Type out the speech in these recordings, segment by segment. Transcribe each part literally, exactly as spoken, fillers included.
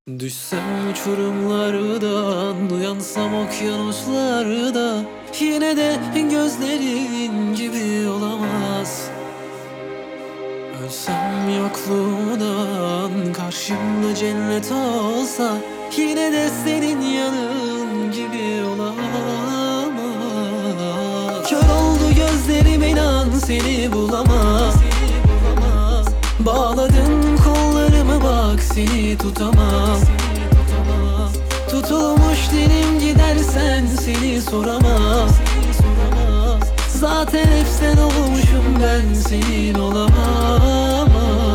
Düşsem uçurumlardan, uyansam okyanuslarda, yine de gözlerin gibi olamaz. Ölsem yokluğundan, karşımda cennet olsa, yine de senin yanın gibi olamaz. Kör oldu gözlerim, inan seni bulamaz. Bağladın kollarımı, bak seni tutamam. Tutulmuş dilim, gidersen seni soramaz. Zaten hep sen olmuşum, ben senin olamam.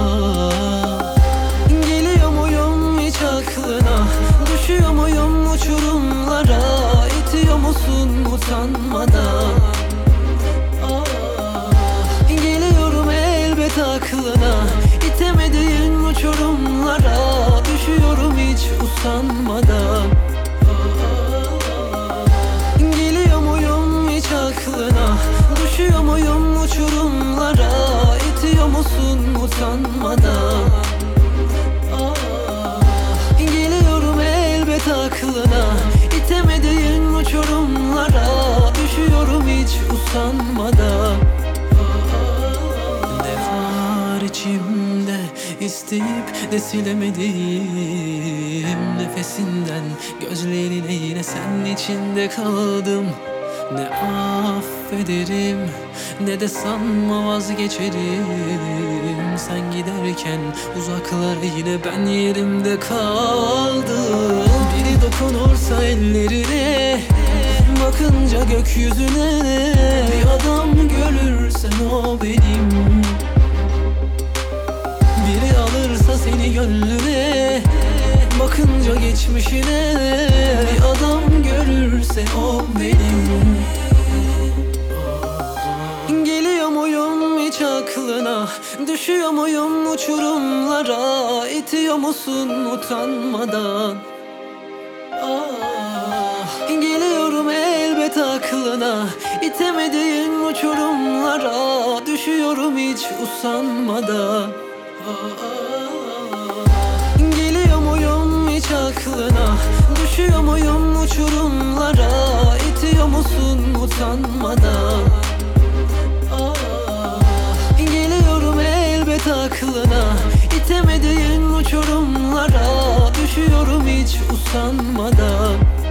Geliyor muyum hiç aklına? Düşüyor muyum uçurumlara? İtiyor musun utanmadan? Geliyorum elbet aklına, İtemediğin uçurumlara düşüyorum hiç usanmadan. Geliyor muyum hiç aklına? Düşüyor muyum uçurumlara? İtiyor musun utanmadan? Geliyorum elbet aklına, İtemediğin uçurumlara düşüyorum hiç usanmadan. İçimde isteyip de silemediğim nefesinden, gözlerine yine sen içinde kaldım. Ne affederim ne de sanma vazgeçerim. Sen giderken uzaklara yine ben yerimde kaldım. Biri dokunursa ellerine, bakınca gökyüzüne, bir adam görürsen o benim. Biri alırsa seni gönlüne, bakınca geçmişine, bir adam görürse o benim. Geliyor muyum hiç aklına? Düşüyor muyum uçurumlara? İtiyor musun utanmadan? Ah, geliyorum elbet aklına, İtemediğin uçurumlara düşüyorum hiç usanmadan. Geliyor muyum hiç aklına? Düşüyor muyum uçurumlara? İtiyor musun utanmadan? Geliyorum elbet aklına, İtemediğin uçurumlara düşüyorum hiç usanmadan.